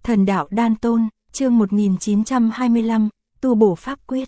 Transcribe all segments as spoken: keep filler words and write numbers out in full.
Thần đạo đan tôn, chương một nghìn chín trăm hai mươi lăm, tu bổ pháp quyết.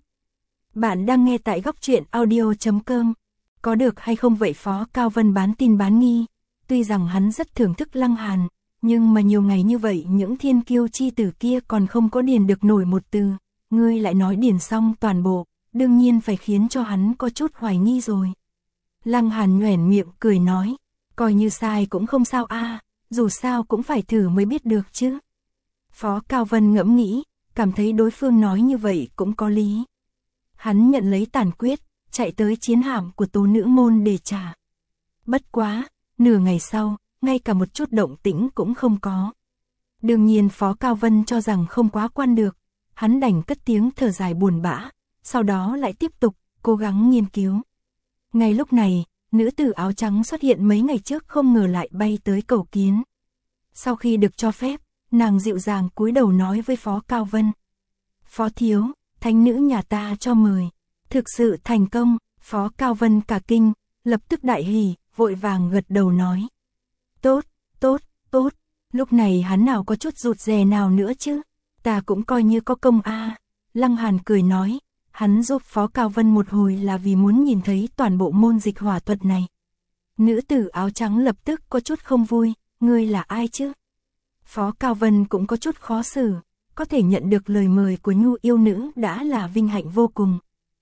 Bạn đang nghe tại góc truyện audio chấm com. Có được hay không vậy? Phó Cao Vân bán tin bán nghi. Tuy rằng hắn rất thưởng thức Lăng Hàn, nhưng mà nhiều ngày như vậy những thiên kiêu chi tử kia còn không có điền được nổi một từ. Ngươi lại nói điền xong toàn bộ, đương nhiên phải khiến cho hắn có chút hoài nghi rồi. Lăng Hàn nhoẻn miệng cười nói, coi như sai cũng không sao a, dù sao cũng phải thử mới biết được chứ. Phó Cao Vân ngẫm nghĩ, cảm thấy đối phương nói như vậy cũng có lý. Hắn nhận lấy tàn quyết, chạy tới chiến hạm của Tố Nữ Môn để trả. Bất quá, nửa ngày sau, ngay cả một chút động tĩnh cũng không có. Đương nhiên Phó Cao Vân cho rằng không quá quan được, hắn đành cất tiếng thở dài buồn bã, sau đó lại tiếp tục, cố gắng nghiên cứu. Ngay lúc này, nữ tử áo trắng xuất hiện mấy ngày trước không ngờ lại bay tới cầu kiến. Sau khi được cho phép, nàng dịu dàng cúi đầu nói với Phó Cao Vân. Phó thiếu, thánh nữ nhà ta cho mời. Thực sự thành công, Phó Cao Vân cả kinh, lập tức đại hỉ, vội vàng gật đầu nói. Tốt, tốt, tốt, lúc này hắn nào có chút rụt rè nào nữa chứ, ta cũng coi như có công a. Lăng Hàn cười nói, hắn giúp Phó Cao Vân một hồi là vì muốn nhìn thấy toàn bộ môn dịch hỏa thuật này. Nữ tử áo trắng lập tức có chút không vui, ngươi là ai chứ? Phó Cao Vân cũng có chút khó xử, có thể nhận được lời mời của Nhu yêu nữ đã là vinh hạnh vô cùng.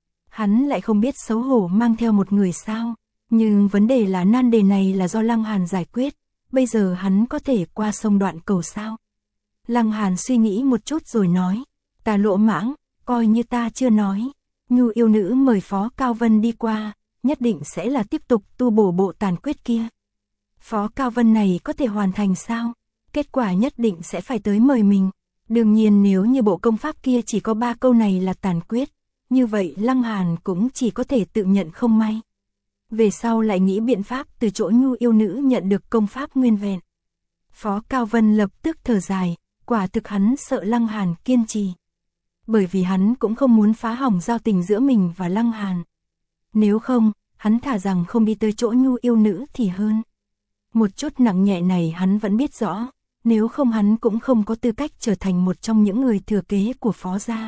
Hắn lại không biết xấu hổ mang theo một người sao, nhưng vấn đề là nan đề này là do Lăng Hàn giải quyết, bây giờ hắn có thể qua sông đoạn cầu sao? Lăng Hàn suy nghĩ một chút rồi nói, ta lỗ mãng, coi như ta chưa nói, Nhu yêu nữ mời Phó Cao Vân đi qua, nhất định sẽ là tiếp tục tu bổ bộ tàn quyết kia. Phó Cao Vân này có thể hoàn thành sao? Kết quả nhất định sẽ phải tới mời mình. Đương nhiên nếu như bộ công pháp kia chỉ có ba câu này là tàn quyết, như vậy Lăng Hàn cũng chỉ có thể tự nhận không may. Về sau lại nghĩ biện pháp từ chỗ Nhu yêu nữ nhận được công pháp nguyên vẹn. Phó Cao Vân lập tức thở dài, quả thực hắn sợ Lăng Hàn kiên trì. Bởi vì hắn cũng không muốn phá hỏng giao tình giữa mình và Lăng Hàn. Nếu không, hắn thả rằng không đi tới chỗ Nhu yêu nữ thì hơn. Một chút nặng nhẹ này hắn vẫn biết rõ. Nếu không hắn cũng không có tư cách trở thành một trong những người thừa kế của Phó gia.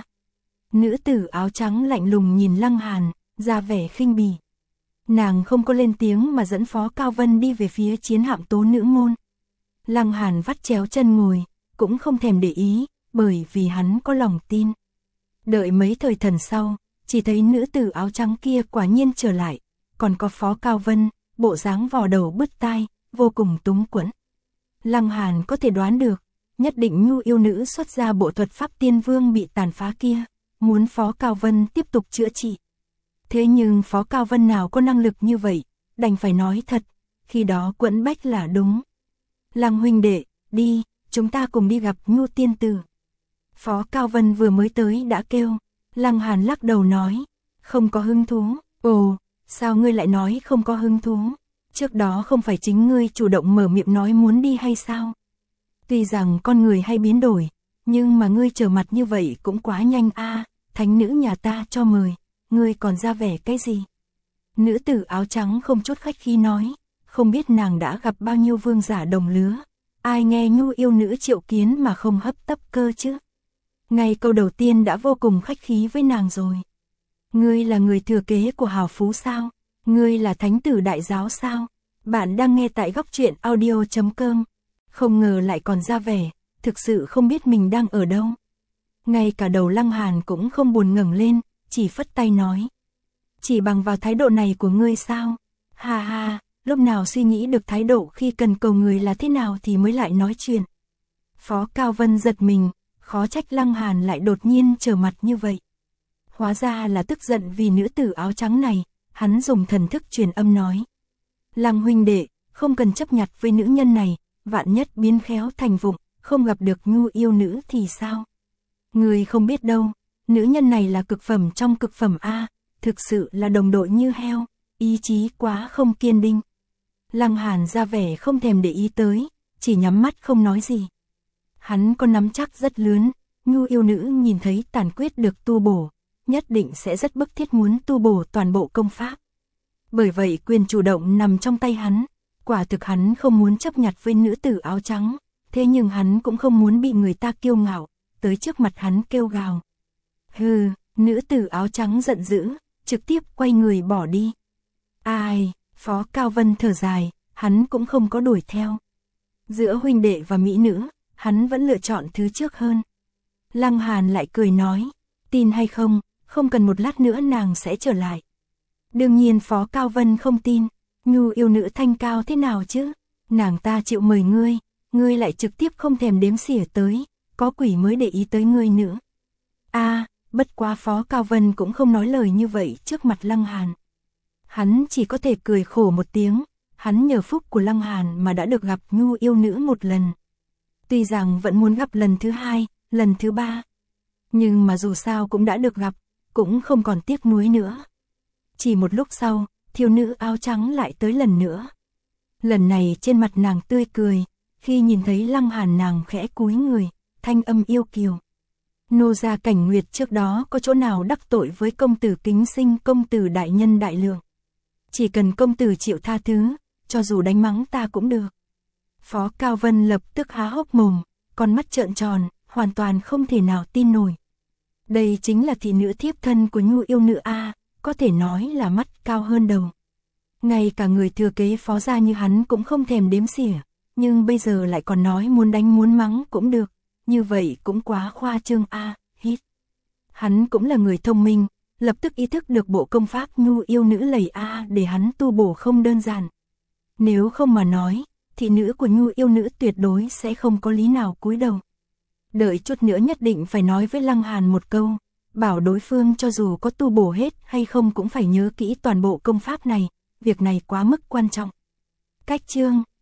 Nữ tử áo trắng lạnh lùng nhìn Lăng Hàn, ra vẻ khinh bỉ. Nàng không có lên tiếng mà dẫn Phó Cao Vân đi về phía chiến hạm Tố Nữ Môn. Lăng Hàn vắt chéo chân ngồi, cũng không thèm để ý, bởi vì hắn có lòng tin. Đợi mấy thời thần sau, chỉ thấy nữ tử áo trắng kia quả nhiên trở lại, còn có Phó Cao Vân, bộ dáng vò đầu bứt tai, vô cùng túng quẫn. Lăng Hàn có thể đoán được, nhất định Nhu yêu nữ xuất ra bộ thuật pháp tiên vương bị tàn phá kia, muốn Phó Cao Vân tiếp tục chữa trị. Thế nhưng Phó Cao Vân nào có năng lực như vậy, đành phải nói thật, khi đó quẫn bách là đúng. Lăng huynh đệ, đi, chúng ta cùng đi gặp Nhu tiên tử. Phó Cao Vân vừa mới tới đã kêu, Lăng Hàn lắc đầu nói, không có hứng thú. Ồ, sao ngươi lại nói không có hứng thú? Trước đó không phải chính ngươi chủ động mở miệng nói muốn đi hay sao? Tuy rằng con người hay biến đổi, nhưng mà ngươi trở mặt như vậy cũng quá nhanh a. Thánh nữ nhà ta cho mời, ngươi còn ra vẻ cái gì? Nữ tử áo trắng không chút khách khí nói, không biết nàng đã gặp bao nhiêu vương giả đồng lứa, ai nghe Nhu yêu nữ triệu kiến mà không hấp tấp cơ chứ? Ngay câu đầu tiên đã vô cùng khách khí với nàng rồi. Ngươi là người thừa kế của hào phú sao? Ngươi là thánh tử đại giáo sao? Bạn đang nghe tại góc truyện audio chấm com. Không ngờ lại còn ra vẻ, thực sự không biết mình đang ở đâu. Ngay cả đầu Lăng Hàn cũng không buồn ngẩng lên, chỉ phất tay nói. Chỉ bằng vào thái độ này của ngươi sao? Ha ha, lúc nào suy nghĩ được thái độ khi cần cầu người là thế nào thì mới lại nói chuyện. Phó Cao Vân giật mình, khó trách Lăng Hàn lại đột nhiên trở mặt như vậy. Hóa ra là tức giận vì nữ tử áo trắng này. Hắn dùng thần thức truyền âm nói. Lăng huynh đệ, không cần chấp nhặt với nữ nhân này, vạn nhất biến khéo thành vụng, không gặp được Nhu yêu nữ thì sao? Người không biết đâu, nữ nhân này là cực phẩm trong cực phẩm A, thực sự là đồng đội như heo, ý chí quá không kiên định. Lăng Hàn ra vẻ không thèm để ý tới, chỉ nhắm mắt không nói gì. Hắn có nắm chắc rất lớn, Nhu yêu nữ nhìn thấy tàn quyết được tu bổ, nhất định sẽ rất bức thiết muốn tu bổ toàn bộ công pháp. Bởi vậy quyền chủ động nằm trong tay hắn, quả thực hắn không muốn chấp nhặt với nữ tử áo trắng, thế nhưng hắn cũng không muốn bị người ta kiêu ngạo, tới trước mặt hắn kêu gào. Hừ, nữ tử áo trắng giận dữ, trực tiếp quay người bỏ đi. Ai, Phó Cao Vân thở dài, hắn cũng không có đuổi theo. Giữa huynh đệ và mỹ nữ, hắn vẫn lựa chọn thứ trước hơn. Lăng Hàn lại cười nói, tin hay không, không cần một lát nữa nàng sẽ trở lại. Đương nhiên Phó Cao Vân không tin, Nhu yêu nữ thanh cao thế nào chứ, nàng ta chịu mời ngươi, ngươi lại trực tiếp không thèm đếm xỉa tới, có quỷ mới để ý tới ngươi nữa. A, à, bất quá Phó Cao Vân cũng không nói lời như vậy trước mặt Lăng Hàn. Hắn chỉ có thể cười khổ một tiếng, hắn nhờ phúc của Lăng Hàn mà đã được gặp Nhu yêu nữ một lần. Tuy rằng vẫn muốn gặp lần thứ hai, lần thứ ba, nhưng mà dù sao cũng đã được gặp, cũng không còn tiếc nuối nữa. Chỉ một lúc sau, thiếu nữ áo trắng lại tới lần nữa. Lần này trên mặt nàng tươi cười, khi nhìn thấy Lăng Hàn nàng khẽ cúi người, thanh âm yêu kiều. Nô gia Cảnh Nguyệt trước đó có chỗ nào đắc tội với công tử kính sinh công tử đại nhân đại lượng. Chỉ cần công tử chịu tha thứ, cho dù đánh mắng ta cũng được. Phó Cao Vân lập tức há hốc mồm, con mắt trợn tròn, hoàn toàn không thể nào tin nổi. Đây chính là thị nữ thiếp thân của Nhu yêu nữ A, có thể nói là mắt cao hơn đầu. Ngay cả người thừa kế phó gia như hắn cũng không thèm đếm xỉa, nhưng bây giờ lại còn nói muốn đánh muốn mắng cũng được, như vậy cũng quá khoa trương A, hít. Hắn cũng là người thông minh, lập tức ý thức được bộ công pháp Nhu yêu nữ lầy A để hắn tu bổ không đơn giản. Nếu không mà nói, thị nữ của Nhu yêu nữ tuyệt đối sẽ không có lý nào cúi đầu. Đợi chút nữa nhất định phải nói với Lăng Hàn một câu, bảo đối phương cho dù có tu bổ hết hay không cũng phải nhớ kỹ toàn bộ công pháp này, việc này quá mức quan trọng. Cách chương